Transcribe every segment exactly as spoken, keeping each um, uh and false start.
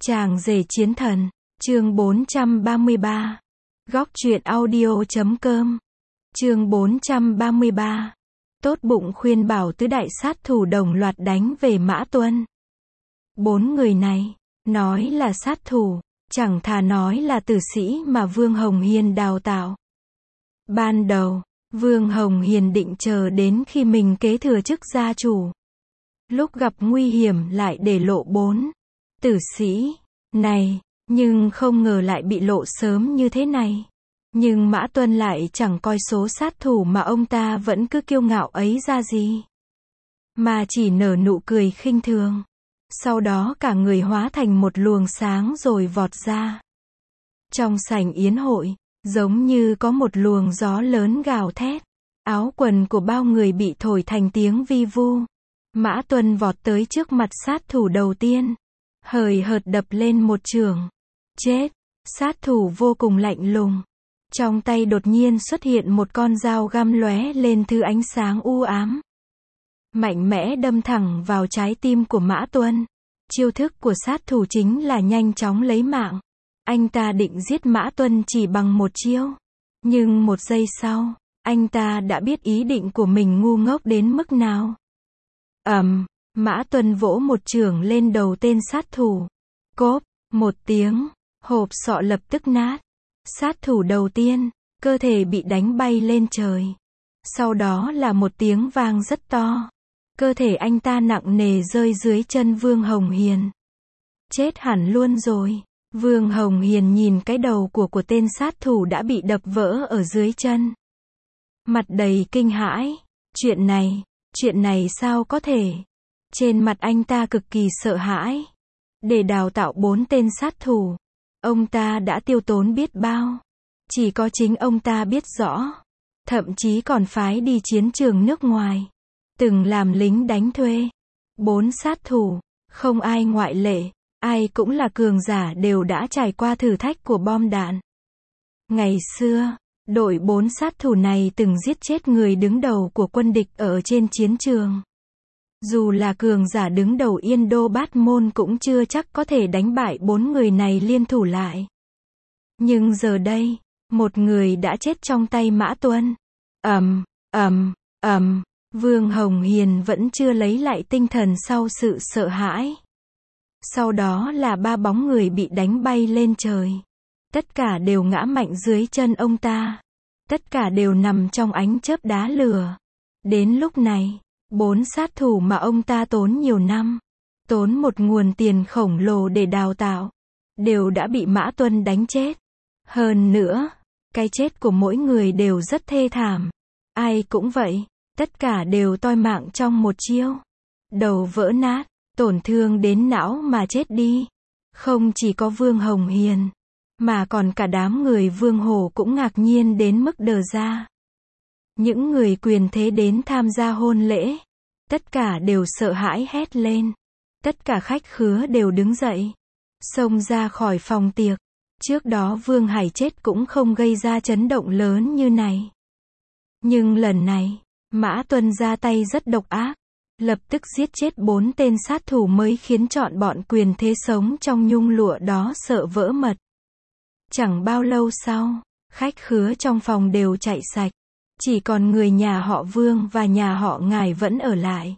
Chàng rể chiến thần, chương bốn trăm ba mươi ba. Góc truyện audio.com. Chương bốn trăm ba mươi ba. Tốt bụng khuyên bảo tứ đại sát thủ đồng loạt đánh về Mã Tuân. Bốn người này, nói là sát thủ, chẳng thà nói là tử sĩ mà Vương Hồng Hiền đào tạo. Ban đầu, Vương Hồng Hiền định chờ đến khi mình kế thừa chức gia chủ. Lúc gặp nguy hiểm lại để lộ bốn tử sĩ này, nhưng không ngờ lại bị lộ sớm như thế này. Nhưng Mã Tuân lại chẳng coi số sát thủ mà ông ta vẫn cứ kiêu ngạo ấy ra gì, mà chỉ nở nụ cười khinh thường. Sau đó cả người hóa thành một luồng sáng rồi vọt ra. Trong sảnh yến hội, giống như có một luồng gió lớn gào thét. Áo quần của bao người bị thổi thành tiếng vi vu. Mã Tuân vọt tới trước mặt sát thủ đầu tiên, hời hợt đập lên một chưởng. Chết! Sát thủ vô cùng lạnh lùng. Trong tay đột nhiên xuất hiện một con dao găm lóe lên thứ ánh sáng u ám. Mạnh mẽ đâm thẳng vào trái tim của Mã Tuân. Chiêu thức của sát thủ chính là nhanh chóng lấy mạng. Anh ta định giết Mã Tuân chỉ bằng một chiêu. Nhưng một giây sau, anh ta đã biết ý định của mình ngu ngốc đến mức nào. Ầm, um, Mã Tuân vỗ một chưởng lên đầu tên sát thủ. Cốp, một tiếng, hộp sọ lập tức nát. Sát thủ đầu tiên, cơ thể bị đánh bay lên trời. Sau đó là một tiếng vang rất to. Cơ thể anh ta nặng nề rơi dưới chân Vương Hồng Hiền. Chết hẳn luôn rồi. Vương Hồng Hiền nhìn cái đầu của của tên sát thủ đã bị đập vỡ ở dưới chân. Mặt đầy kinh hãi. Chuyện này, chuyện này sao có thể? Trên mặt anh ta cực kỳ sợ hãi. Để đào tạo bốn tên sát thủ, ông ta đã tiêu tốn biết bao. Chỉ có chính ông ta biết rõ. Thậm chí còn phái đi chiến trường nước ngoài. Từng làm lính đánh thuê. Bốn sát thủ, không ai ngoại lệ. Ai cũng là cường giả đều đã trải qua thử thách của bom đạn. Ngày xưa, đội bốn sát thủ này từng giết chết người đứng đầu của quân địch ở trên chiến trường. Dù là cường giả đứng đầu Yên Đô Bát Môn cũng chưa chắc có thể đánh bại bốn người này liên thủ lại. Nhưng giờ đây, một người đã chết trong tay Mã Tuân. Ầm, ầm, ầm, Vương Hồng Hiền vẫn chưa lấy lại tinh thần sau sự sợ hãi. Sau đó là ba bóng người bị đánh bay lên trời. Tất cả đều ngã mạnh dưới chân ông ta. Tất cả đều nằm trong ánh chớp đá lửa. Đến lúc này, bốn sát thủ mà ông ta tốn nhiều năm, tốn một nguồn tiền khổng lồ để đào tạo, đều đã bị Mã Tuân đánh chết. Hơn nữa, cái chết của mỗi người đều rất thê thảm. Ai cũng vậy, tất cả đều toi mạng trong một chiêu. Đầu vỡ nát, tổn thương đến não mà chết đi. Không chỉ có Vương Hồng Hiền, mà còn cả đám người Vương Hồ cũng ngạc nhiên đến mức đờ ra. Những người quyền thế đến tham gia hôn lễ, tất cả đều sợ hãi hét lên. Tất cả khách khứa đều đứng dậy, xông ra khỏi phòng tiệc. Trước đó Vương Hải chết cũng không gây ra chấn động lớn như này. Nhưng lần này, Mã Tuân ra tay rất độc ác. Lập tức giết chết bốn tên sát thủ mới khiến chọn bọn quyền thế sống trong nhung lụa đó sợ vỡ mật. Chẳng bao lâu sau, khách khứa trong phòng đều chạy sạch. Chỉ còn người nhà họ Vương và nhà họ Ngải vẫn ở lại.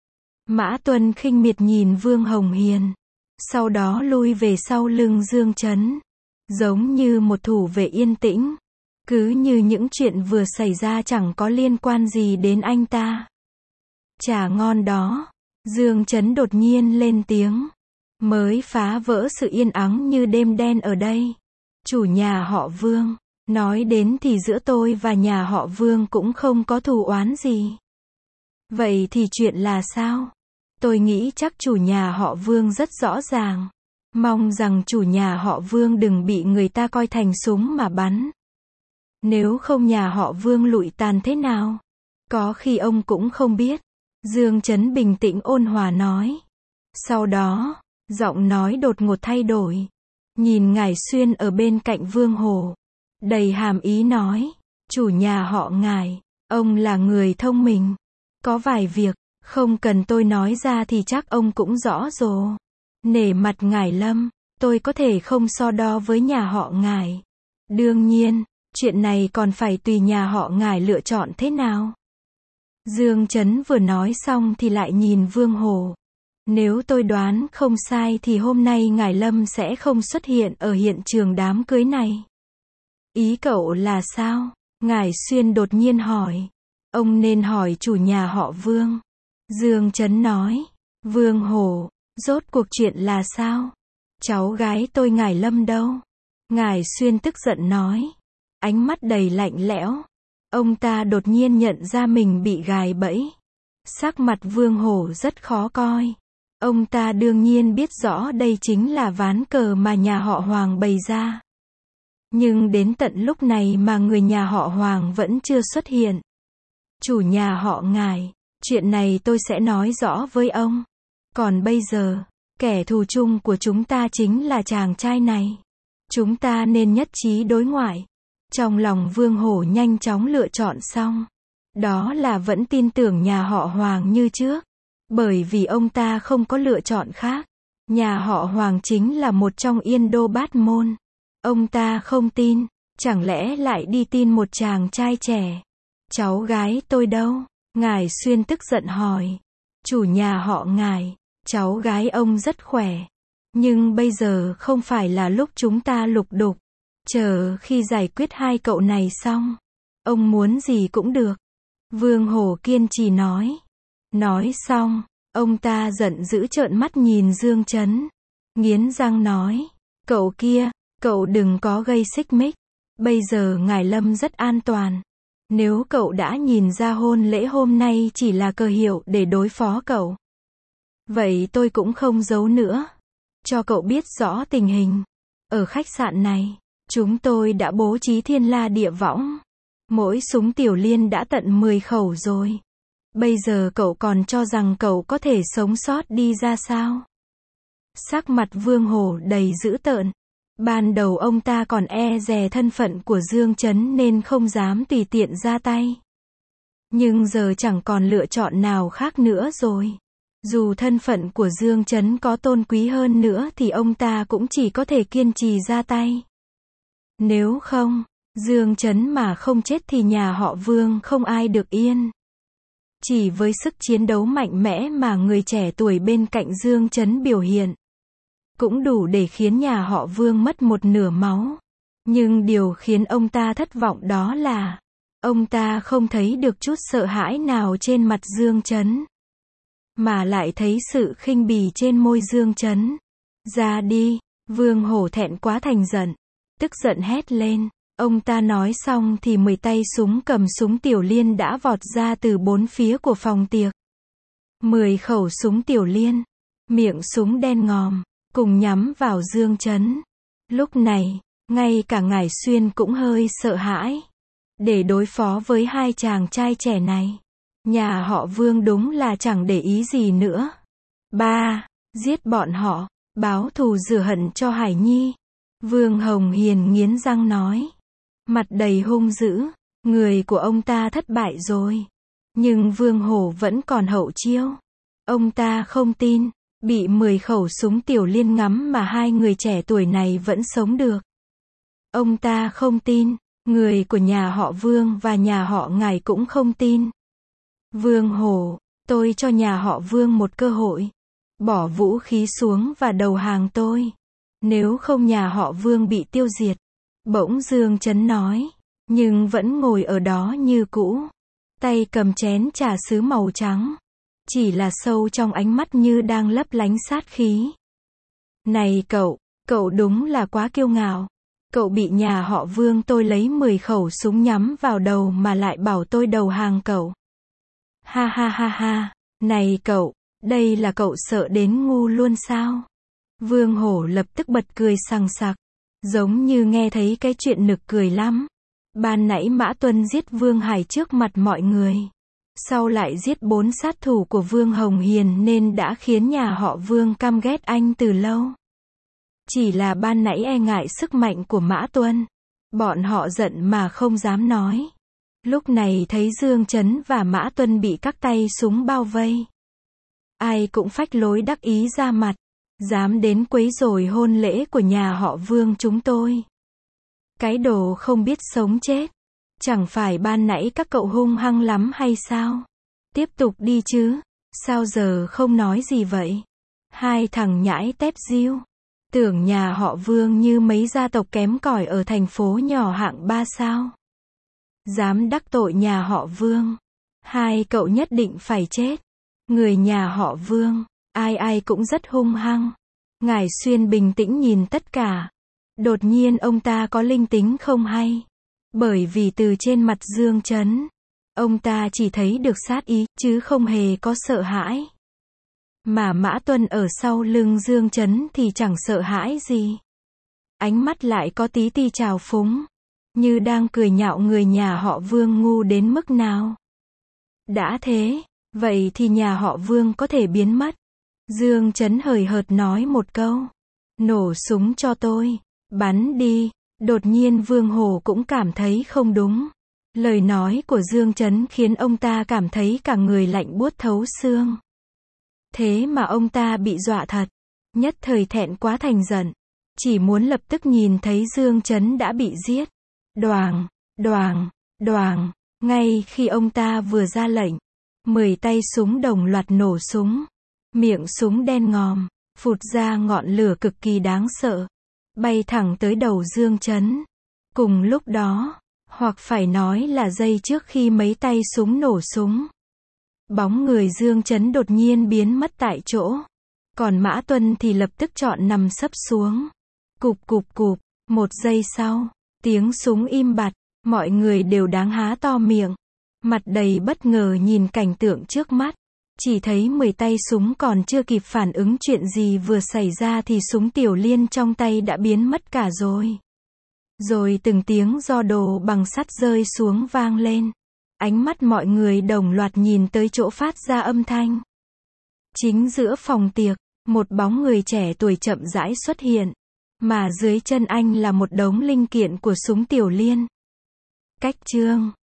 Mã Tuân khinh miệt nhìn Vương Hồng Hiền. Sau đó lui về sau lưng Dương Chấn. Giống như một thủ vệ yên tĩnh. Cứ như những chuyện vừa xảy ra chẳng có liên quan gì đến anh ta. Chả ngon đó. Dương Chấn đột nhiên lên tiếng. Mới phá vỡ sự yên ắng như đêm đen ở đây. Chủ nhà họ Vương. Nói đến thì giữa tôi và nhà họ Vương cũng không có thù oán gì. Vậy thì chuyện là sao? Tôi nghĩ chắc chủ nhà họ Vương rất rõ ràng. Mong rằng chủ nhà họ Vương đừng bị người ta coi thành súng mà bắn. Nếu không nhà họ Vương lụi tàn thế nào? Có khi ông cũng không biết. Dương Chấn bình tĩnh ôn hòa nói. Sau đó, giọng nói đột ngột thay đổi. Nhìn Ngải Xuyên ở bên cạnh Vương Hồ. Đầy hàm ý nói. Chủ nhà họ Ngải, ông là người thông minh. Có vài việc, không cần tôi nói ra thì chắc ông cũng rõ rồi. Nể mặt Ngải Lâm, tôi có thể không so đo với nhà họ Ngải. Đương nhiên, chuyện này còn phải tùy nhà họ Ngải lựa chọn thế nào. Dương Chấn vừa nói xong thì lại nhìn Vương Hổ. Nếu tôi đoán không sai thì hôm nay Ngải Lâm sẽ không xuất hiện ở hiện trường đám cưới này. Ý cậu là sao? Ngải Xuyên đột nhiên hỏi. Ông nên hỏi chủ nhà họ Vương. Dương Chấn nói. Vương Hổ, rốt cuộc chuyện là sao? Cháu gái tôi Ngải Lâm đâu? Ngải Xuyên tức giận nói. Ánh mắt đầy lạnh lẽo. Ông ta đột nhiên nhận ra mình bị gài bẫy. Sắc mặt Vương Hổ rất khó coi. Ông ta đương nhiên biết rõ đây chính là ván cờ mà nhà họ Hoàng bày ra. Nhưng đến tận lúc này mà người nhà họ Hoàng vẫn chưa xuất hiện. Chủ nhà họ Ngải, chuyện này tôi sẽ nói rõ với ông. Còn bây giờ, kẻ thù chung của chúng ta chính là chàng trai này. Chúng ta nên nhất trí đối ngoại. Trong lòng Vương Hổ nhanh chóng lựa chọn xong. Đó là vẫn tin tưởng nhà họ Hoàng như trước. Bởi vì ông ta không có lựa chọn khác. Nhà họ Hoàng chính là một trong Yên Đô Bát Môn. Ông ta không tin, chẳng lẽ lại đi tin một chàng trai trẻ. Cháu gái tôi đâu? Ngải Xuyên tức giận hỏi. Chủ nhà họ Ngải, cháu gái ông rất khỏe. Nhưng bây giờ không phải là lúc chúng ta lục đục. Chờ khi giải quyết hai cậu này xong, ông muốn gì cũng được. Vương Hổ kiên trì nói. Nói xong, ông ta giận dữ trợn mắt nhìn Dương Chấn. Nghiến răng nói. Cậu kia, cậu đừng có gây xích mích. Bây giờ Ngải Lâm rất an toàn. Nếu cậu đã nhìn ra hôn lễ hôm nay chỉ là cờ hiệu để đối phó cậu, vậy tôi cũng không giấu nữa. Cho cậu biết rõ tình hình. Ở khách sạn này, chúng tôi đã bố trí thiên la địa võng. Mỗi súng tiểu liên đã tận mười khẩu rồi. Bây giờ cậu còn cho rằng cậu có thể sống sót đi ra sao? Sắc mặt Vương Hổ đầy dữ tợn. Ban đầu ông ta còn e dè thân phận của Dương Chấn nên không dám tùy tiện ra tay. Nhưng giờ chẳng còn lựa chọn nào khác nữa rồi. Dù thân phận của Dương Chấn có tôn quý hơn nữa thì ông ta cũng chỉ có thể kiên trì ra tay. Nếu không, Dương Chấn mà không chết thì nhà họ Vương không ai được yên. Chỉ với sức chiến đấu mạnh mẽ mà người trẻ tuổi bên cạnh Dương Chấn biểu hiện, cũng đủ để khiến nhà họ Vương mất một nửa máu. Nhưng điều khiến ông ta thất vọng đó là, ông ta không thấy được chút sợ hãi nào trên mặt Dương Chấn, mà lại thấy sự khinh bỉ trên môi Dương Chấn. Ra đi, Vương Hổ thẹn quá thành giận, tức giận hét lên. Ông ta nói xong thì mười tay súng cầm súng tiểu liên đã vọt ra từ bốn phía của phòng tiệc. Mười khẩu súng tiểu liên, miệng súng đen ngòm, cùng nhắm vào Dương Chấn. Lúc này, ngay cả Ngải Xuyên cũng hơi sợ hãi. Để đối phó với hai chàng trai trẻ này, nhà họ Vương đúng là chẳng để ý gì nữa. Ba, giết bọn họ, báo thù rửa hận cho Hải Nhi. Vương Hồng Hiền nghiến răng nói. Mặt đầy hung dữ, người của ông ta thất bại rồi. Nhưng Vương Hổ vẫn còn hậu chiêu. Ông ta không tin, bị mười khẩu súng tiểu liên ngắm mà hai người trẻ tuổi này vẫn sống được. Ông ta không tin, người của nhà họ Vương và nhà họ Ngải cũng không tin. Vương Hổ, tôi cho nhà họ Vương một cơ hội. Bỏ vũ khí xuống và đầu hàng tôi. Nếu không nhà họ Vương bị tiêu diệt. Bỗng Dương Chấn nói, nhưng vẫn ngồi ở đó như cũ. Tay cầm chén trà sứ màu trắng. Chỉ là sâu trong ánh mắt như đang lấp lánh sát khí. Này cậu, cậu đúng là quá kiêu ngạo. Cậu bị nhà họ Vương tôi lấy mười khẩu súng nhắm vào đầu mà lại bảo tôi đầu hàng cậu. Ha ha ha ha, này cậu, đây là cậu sợ đến ngu luôn sao? Vương Hổ lập tức bật cười sằng sặc, giống như nghe thấy cái chuyện nực cười lắm. Ban nãy Mã Tuân giết Vương Hải trước mặt mọi người. Sau lại giết bốn sát thủ của Vương Hồng Hiền nên đã khiến nhà họ Vương căm ghét anh từ lâu. Chỉ là ban nãy e ngại sức mạnh của Mã Tuân. Bọn họ giận mà không dám nói. Lúc này thấy Dương Chấn và Mã Tuân bị các tay súng bao vây. Ai cũng phách lối đắc ý ra mặt. Dám đến quấy rối hôn lễ của nhà họ Vương chúng tôi. Cái đồ không biết sống chết. Chẳng phải ban nãy các cậu hung hăng lắm hay sao? Tiếp tục đi chứ. Sao giờ không nói gì vậy? Hai thằng nhãi tép diêu. Tưởng nhà họ Vương như mấy gia tộc kém cỏi ở thành phố nhỏ hạng ba sao? Dám đắc tội nhà họ Vương. Hai cậu nhất định phải chết. Người nhà họ Vương, ai ai cũng rất hung hăng. Ngải Xuyên bình tĩnh nhìn tất cả. Đột nhiên ông ta có linh tính không hay. Bởi vì từ trên mặt Dương Chấn, ông ta chỉ thấy được sát ý, chứ không hề có sợ hãi. Mà Mã Tuân ở sau lưng Dương Chấn thì chẳng sợ hãi gì. Ánh mắt lại có tí ti trào phúng. Như đang cười nhạo người nhà họ Vương ngu đến mức nào. Đã thế, vậy thì nhà họ Vương có thể biến mất. Dương Chấn hời hợt nói một câu. Nổ súng cho tôi. Bắn đi. Đột nhiên Vương Hổ cũng cảm thấy không đúng. Lời nói của Dương Chấn khiến ông ta cảm thấy cả người lạnh buốt thấu xương. Thế mà ông ta bị dọa thật. Nhất thời thẹn quá thành giận. Chỉ muốn lập tức nhìn thấy Dương Chấn đã bị giết. Đoàng, đoàng, đoàng. Ngay khi ông ta vừa ra lệnh, mười tay súng đồng loạt nổ súng. Miệng súng đen ngòm, phụt ra ngọn lửa cực kỳ đáng sợ. Bay thẳng tới đầu Dương Chấn. Cùng lúc đó, hoặc phải nói là giây trước khi mấy tay súng nổ súng, bóng người Dương Chấn đột nhiên biến mất tại chỗ. Còn Mã Tuân thì lập tức chọn nằm sấp xuống. Cụp cụp cụp, một giây sau, tiếng súng im bặt, mọi người đều đáng há to miệng. Mặt đầy bất ngờ nhìn cảnh tượng trước mắt. Chỉ thấy mười tay súng còn chưa kịp phản ứng chuyện gì vừa xảy ra thì súng Tiểu Liên trong tay đã biến mất cả rồi. Rồi từng tiếng giò đồ bằng sắt rơi xuống vang lên. Ánh mắt mọi người đồng loạt nhìn tới chỗ phát ra âm thanh. Chính giữa phòng tiệc, một bóng người trẻ tuổi chậm rãi xuất hiện. Mà dưới chân anh là một đống linh kiện của súng Tiểu Liên. Cách chương